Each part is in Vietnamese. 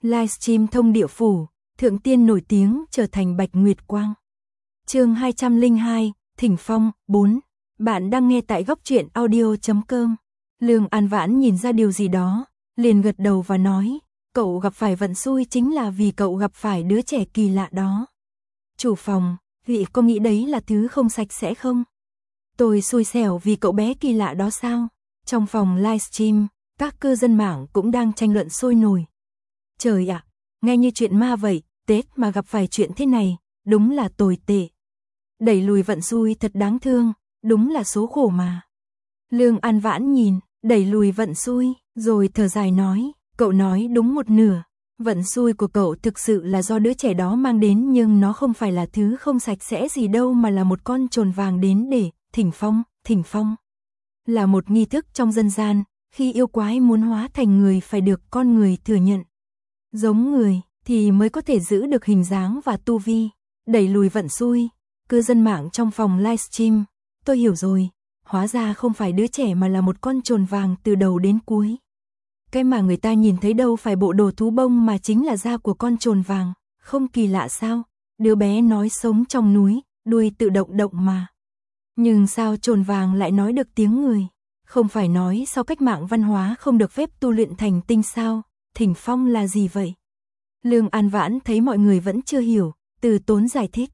Livestream thông địa phủ, thượng tiên nổi tiếng trở thành Bạch Nguyệt Quang. Chương 202, Thỉnh Phong 4. Bạn đang nghe tại góc truyện audio.com. Lương An Vãn nhìn ra điều gì đó, liền gật đầu và nói, cậu gặp phải vận xui chính là vì cậu gặp phải đứa trẻ kỳ lạ đó. Chủ phòng, vị có nghĩ đấy là thứ không sạch sẽ không? Tôi xui xẻo vì cậu bé kỳ lạ đó sao? Trong phòng livestream, các cư dân mạng cũng đang tranh luận sôi nổi. Trời ạ, nghe như chuyện ma vậy, Tết mà gặp phải chuyện thế này, đúng là tồi tệ. Đẩy lùi vận xui thật đáng thương, đúng là số khổ mà. Lương An Vãn nhìn, đẩy lùi vận xui, rồi thở dài nói, cậu nói đúng một nửa. Vận xui của cậu thực sự là do đứa trẻ đó mang đến, nhưng nó không phải là thứ không sạch sẽ gì đâu mà là một con trồn vàng đến để thỉnh phong. Thỉnh phong là một nghi thức trong dân gian, khi yêu quái muốn hóa thành người phải được con người thừa nhận. Giống người thì mới có thể giữ được hình dáng và tu vi. Đẩy lùi vận xui. Cư dân mạng trong phòng livestream, tôi hiểu rồi, hóa ra không phải đứa trẻ mà là một con trồn vàng từ đầu đến cuối. Cái mà người ta nhìn thấy đâu phải bộ đồ thú bông mà chính là da của con trồn vàng, không kỳ lạ sao? Đứa bé nói sống trong núi, đuôi tự động động mà. Nhưng sao trồn vàng lại nói được tiếng người? Không phải nói sau cách mạng văn hóa không được phép tu luyện thành tinh sao? Thỉnh phong là gì vậy? Lương An Vãn thấy mọi người vẫn chưa hiểu, từ tốn giải thích.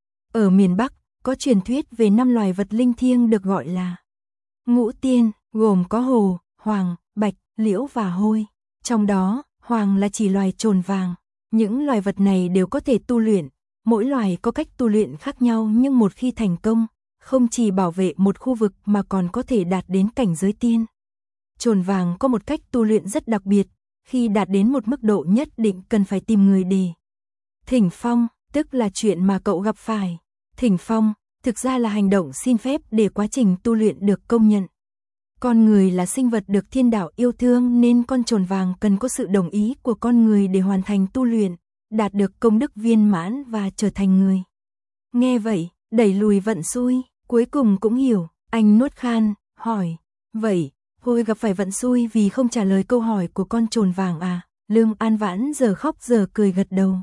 Ở miền Bắc, có truyền thuyết về 5 loài vật linh thiêng được gọi là ngũ tiên, gồm có hồ, hoàng, bạch, liễu và hôi. Trong đó, hoàng là chỉ loài trồn vàng. Những loài vật này đều có thể tu luyện, mỗi loài có cách tu luyện khác nhau, nhưng một khi thành công, không chỉ bảo vệ một khu vực mà còn có thể đạt đến cảnh giới tiên. Trồn vàng có một cách tu luyện rất đặc biệt, khi đạt đến một mức độ nhất định cần phải tìm người để thỉnh phong, tức là chuyện mà cậu gặp phải. Thỉnh phong, thực ra là hành động xin phép để quá trình tu luyện được công nhận. Con người là sinh vật được thiên đạo yêu thương nên con trồn vàng cần có sự đồng ý của con người để hoàn thành tu luyện, đạt được công đức viên mãn và trở thành người. Nghe vậy, đẩy lùi vận xui, cuối cùng cũng hiểu, anh nuốt khan, hỏi, vậy, Hôi gặp phải vận xui vì không trả lời câu hỏi của con trồn vàng à? Lương An Vãn giờ khóc giờ cười gật đầu.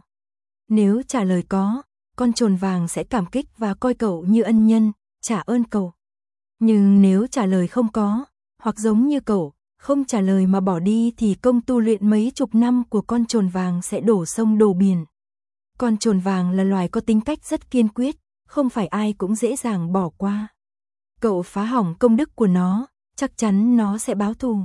Nếu trả lời có, con trồn vàng sẽ cảm kích và coi cậu như ân nhân, trả ơn cậu. Nhưng nếu trả lời không có, hoặc giống như cậu, không trả lời mà bỏ đi thì công tu luyện mấy chục năm của con trồn vàng sẽ đổ sông đổ biển. Con trồn vàng là loài có tính cách rất kiên quyết, không phải ai cũng dễ dàng bỏ qua. Cậu phá hỏng công đức của nó, chắc chắn nó sẽ báo thù.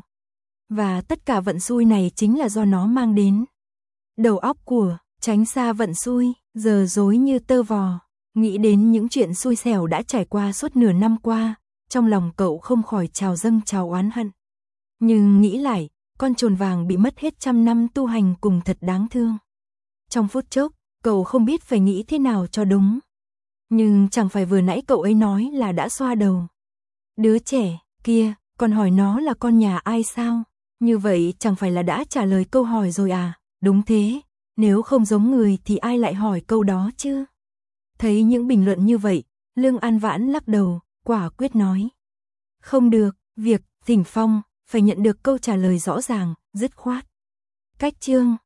Và tất cả vận xui này chính là do nó mang đến. Đầu óc của tránh xa vận xui, giờ rối như tơ vò. Nghĩ đến những chuyện xui xẻo đã trải qua suốt nửa năm qua, trong lòng cậu không khỏi trào dâng trào oán hận. Nhưng nghĩ lại, con trồn vàng bị mất hết 100 năm tu hành cùng thật đáng thương. Trong phút chốc, cậu không biết phải nghĩ thế nào cho đúng. Nhưng chẳng phải vừa nãy cậu ấy nói là đã xoa đầu. Đứa trẻ kia, còn hỏi nó là con nhà ai sao? Như vậy chẳng phải là đã trả lời câu hỏi rồi à? Đúng thế, nếu không giống người thì ai lại hỏi câu đó chứ? Thấy những bình luận như vậy, Lương An Vãn lắc đầu, quả quyết nói. Không được, việc thỉnh phong phải nhận được câu trả lời rõ ràng, dứt khoát. Cách chương